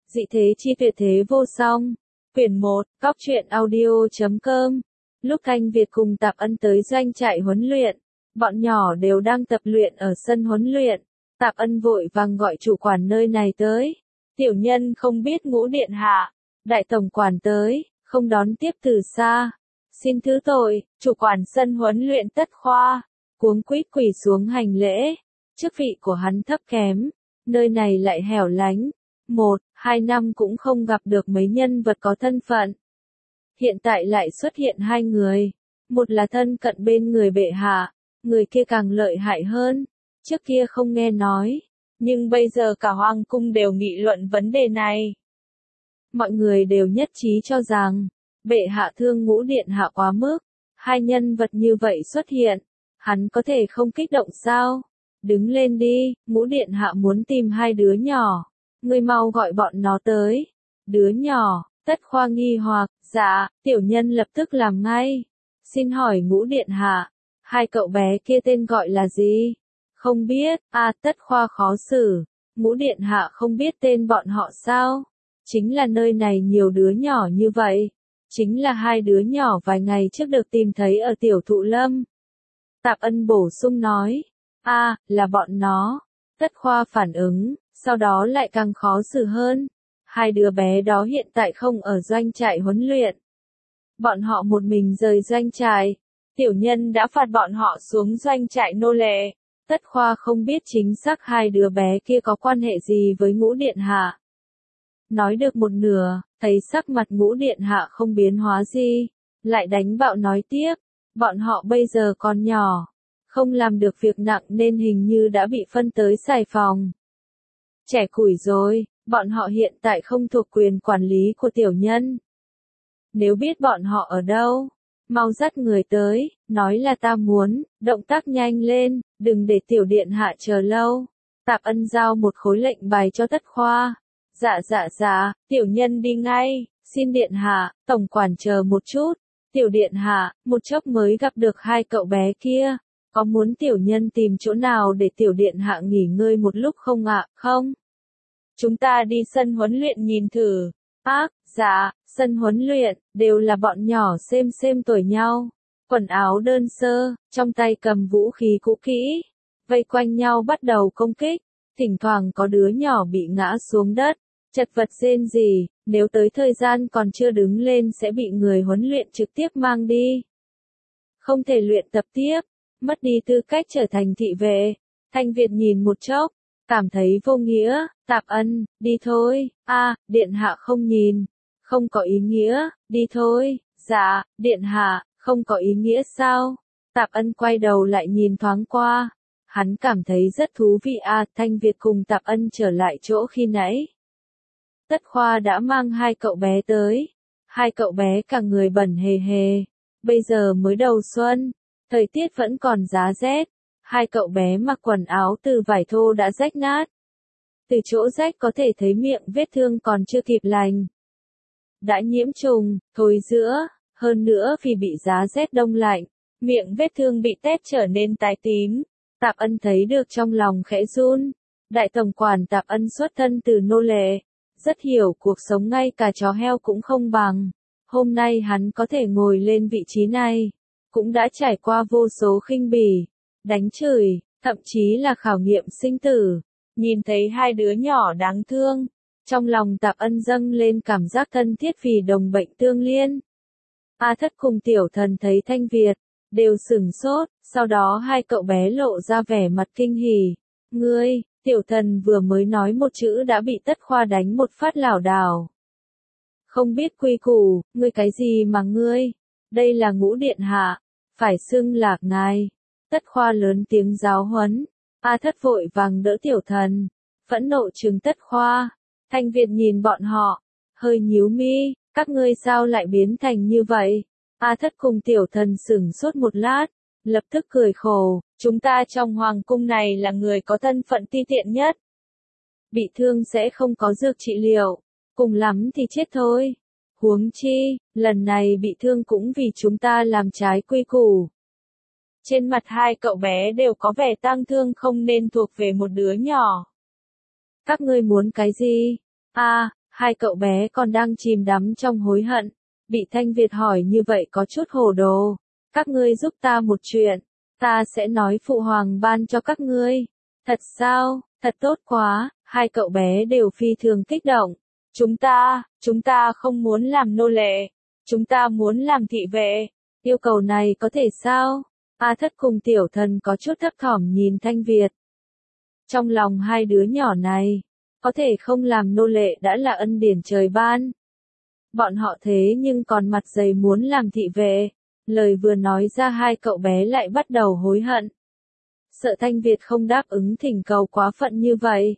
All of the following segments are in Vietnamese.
Dị thế chi tuyệt thế vô song. Quyển 1, Cóc truyện audio.com. Lúc Thanh Việt cùng Tạp Ân tới doanh trại huấn luyện, bọn nhỏ đều đang tập luyện ở sân huấn luyện. Tạp Ân vội vàng gọi chủ quản nơi này tới. Tiểu nhân không biết Ngũ điện hạ, đại tổng quản tới, không đón tiếp từ xa. Xin thứ tội, chủ quản sân huấn luyện Tất Khoa, cuống quýt quỳ xuống hành lễ. Chức vị của hắn thấp kém, nơi này lại hẻo lánh. 1-2 năm cũng không gặp được mấy nhân vật có thân phận. Hiện tại lại xuất hiện hai người. Một là thân cận bên người bệ hạ, người kia càng lợi hại hơn. Trước kia không nghe nói, nhưng bây giờ cả hoàng cung đều nghị luận vấn đề này. Mọi người đều nhất trí cho rằng, bệ hạ thương Ngũ điện hạ quá mức. Hai nhân vật như vậy xuất hiện, hắn có thể không kích động sao? Đứng lên đi, Ngũ điện hạ muốn tìm hai đứa nhỏ. Ngươi mau gọi bọn nó tới. Đứa nhỏ, Tất Khoa nghi hoặc, dạ, tiểu nhân lập tức làm ngay. Xin hỏi Ngũ điện hạ, hai cậu bé kia tên gọi là gì? Không biết, Tất Khoa khó xử. Ngũ điện hạ không biết tên bọn họ sao? Chính là nơi này nhiều đứa nhỏ như vậy. Chính là hai đứa nhỏ vài ngày trước được tìm thấy ở tiểu thụ lâm. Tạp Ân bổ sung nói, là bọn nó. Tất Khoa phản ứng, sau đó lại càng khó xử hơn. Hai đứa bé đó hiện tại không ở doanh trại huấn luyện. Bọn họ một mình rời doanh trại. Tiểu nhân đã phạt bọn họ xuống doanh trại nô lệ. Tất Khoa không biết chính xác hai đứa bé kia có quan hệ gì với Ngũ điện hạ. Nói được một nửa, thấy sắc mặt Ngũ điện hạ không biến hóa gì, lại đánh bạo nói tiếp, bọn họ bây giờ còn nhỏ, không làm được việc nặng nên hình như đã bị phân tới Sài Phòng. Trẻ củi rồi, bọn họ hiện tại không thuộc quyền quản lý của tiểu nhân. Nếu biết bọn họ ở đâu, mau dắt người tới, nói là ta muốn, động tác nhanh lên, đừng để tiểu điện hạ chờ lâu. Tạp Ân giao một khối lệnh bài cho Tất Khoa. Dạ, tiểu nhân đi ngay, xin điện hạ, tổng quản chờ một chút. Tiểu điện hạ, một chốc mới gặp được hai cậu bé kia. Có muốn tiểu nhân tìm chỗ nào để tiểu điện hạ nghỉ ngơi một lúc không ạ? Không. Chúng ta đi sân huấn luyện nhìn thử. Dạ, sân huấn luyện, đều là bọn nhỏ xem tuổi nhau. Quần áo đơn sơ, trong tay cầm vũ khí cũ kỹ. Vây quanh nhau bắt đầu công kích. Thỉnh thoảng có đứa nhỏ bị ngã xuống đất, chật vật rên rỉ, nếu tới thời gian còn chưa đứng lên sẽ bị người huấn luyện trực tiếp mang đi. Không thể luyện tập tiếp, mất đi tư cách trở thành thị vệ. Thanh Việt nhìn một chốc, cảm thấy vô nghĩa. Tạp Ân, đi thôi. Điện hạ không nhìn. Không có ý nghĩa, đi thôi. Dạ, điện hạ, không có ý nghĩa sao? Tạp Ân quay đầu lại nhìn thoáng qua. Hắn cảm thấy rất thú vị. Thanh Việt cùng Tạp Ân trở lại chỗ khi nãy. Tất Khoa đã mang hai cậu bé tới. Hai cậu bé cả người bẩn hề hề. Bây giờ mới đầu xuân, thời tiết vẫn còn giá rét. Hai cậu bé mặc quần áo từ vải thô đã rách nát. Từ chỗ rách có thể thấy miệng vết thương còn chưa kịp lành. Đã nhiễm trùng, thối rữa, hơn nữa vì bị giá rét đông lạnh, miệng vết thương bị tét trở nên tái tím. Tạp Ân thấy được trong lòng khẽ run. Đại tổng quản Tạp Ân xuất thân từ nô lệ, rất hiểu cuộc sống ngay cả chó heo cũng không bằng. Hôm nay hắn có thể ngồi lên vị trí này, cũng đã trải qua vô số khinh bỉ, đánh chửi, thậm chí là khảo nghiệm sinh tử. Nhìn thấy hai đứa nhỏ đáng thương, trong lòng Tạp Ân dâng lên cảm giác thân thiết vì đồng bệnh tương liên. Thất cùng Tiểu Thần thấy Thanh Việt, đều sửng sốt, sau đó hai cậu bé lộ ra vẻ mặt kinh hỉ. Ngươi, Tiểu Thần vừa mới nói một chữ đã bị Tất Khoa đánh một phát lảo đảo. Không biết quy củ, ngươi cái gì mà ngươi? Đây là Ngũ điện hạ, phải xưng là ngài. Tất Khoa lớn tiếng giáo huấn. Thất vội vàng đỡ Tiểu Thần, phẫn nộ trừng Tất Khoa. Thanh Việt nhìn bọn họ, hơi nhíu mi, các ngươi sao lại biến thành như vậy? Thất cùng Tiểu Thần sửng sốt một lát, lập tức cười khổ, chúng ta trong hoàng cung này là người có thân phận ti tiện nhất. Bị thương sẽ không có dược trị liệu, cùng lắm thì chết thôi. Huống chi, lần này bị thương cũng vì chúng ta làm trái quy củ. Trên mặt hai cậu bé đều có vẻ tang thương không nên thuộc về một đứa nhỏ. Các ngươi muốn cái gì? Hai cậu bé còn đang chìm đắm trong hối hận, bị Thanh Việt hỏi như vậy có chút hồ đồ. Các ngươi giúp ta một chuyện, ta sẽ nói phụ hoàng ban cho các ngươi. Thật sao, thật tốt quá, hai cậu bé đều phi thường kích động. Chúng ta không muốn làm nô lệ, chúng ta muốn làm thị vệ. Yêu cầu này có thể sao? A Thất cùng Tiểu Thần có chút thấp thỏm nhìn Thanh Việt. Trong lòng hai đứa nhỏ này, có thể không làm nô lệ đã là ân điển trời ban. Bọn họ thế nhưng còn mặt dày muốn làm thị vệ. Lời vừa nói ra hai cậu bé lại bắt đầu hối hận. Sợ Thanh Việt không đáp ứng thỉnh cầu quá phận như vậy.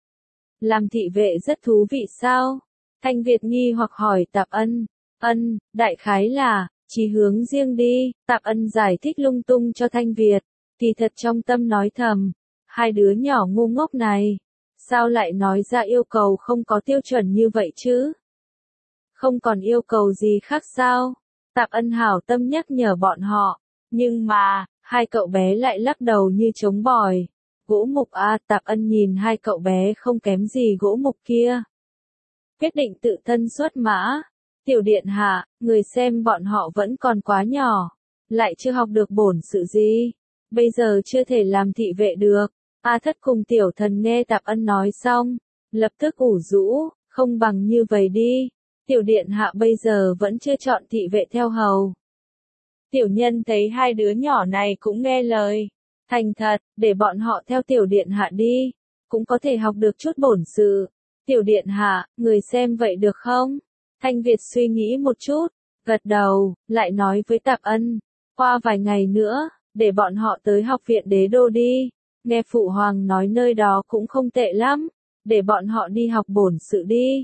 Làm thị vệ rất thú vị sao? Thanh Việt nghi hoặc hỏi Tạp Ân. Đại khái là, chí hướng riêng đi. Tạp Ân giải thích lung tung cho Thanh Việt. Kỳ thật trong tâm nói thầm. Hai đứa nhỏ ngu ngốc này. Sao lại nói ra yêu cầu không có tiêu chuẩn như vậy chứ? Không còn yêu cầu gì khác sao? Tạp Ân hảo tâm nhắc nhở bọn họ. Nhưng mà, hai cậu bé lại lắc đầu như trống bòi. Gỗ mục à, Tạp Ân nhìn hai cậu bé không kém gì gỗ mục kia. Quyết định tự thân xuất mã. Tiểu điện hạ, người xem bọn họ vẫn còn quá nhỏ. Lại chưa học được bổn sự gì. Bây giờ chưa thể làm thị vệ được. A Thất cùng Tiểu Thần nghe Tạp Ân nói xong. Lập tức ủ rũ, không bằng như vậy đi. Tiểu điện hạ bây giờ vẫn chưa chọn thị vệ theo hầu. Tiểu nhân thấy hai đứa nhỏ này cũng nghe lời. Thành thật, để bọn họ theo tiểu điện hạ đi. Cũng có thể học được chút bổn sự. Tiểu điện hạ, người xem vậy được không? Thanh Việt suy nghĩ một chút, gật đầu, lại nói với Tạp Ân. Qua vài ngày nữa, để bọn họ tới học viện Đế Đô đi. Nghe phụ hoàng nói nơi đó cũng không tệ lắm. Để bọn họ đi học bổn sự đi.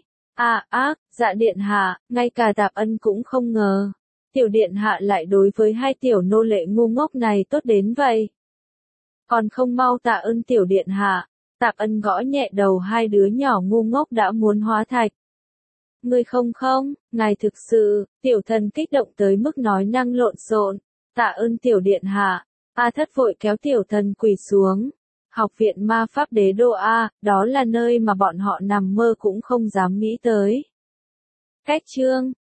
Dạ điện hạ, ngay cả Tạp Ân cũng không ngờ. Tiểu điện hạ lại đối với hai tiểu nô lệ ngu ngốc này tốt đến vậy. Còn không mau tạ ơn tiểu điện hạ. Tạp Ân gõ nhẹ đầu hai đứa nhỏ ngu ngốc đã muốn hóa thạch. Người không, ngài thực sự, Tiểu Thần kích động tới mức nói năng lộn xộn. Tạ ơn tiểu điện hạ. A Thất vội kéo Tiểu Thần quỳ xuống. Học viện ma pháp Đế Đô A, đó là nơi mà bọn họ nằm mơ cũng không dám nghĩ tới. Cách chương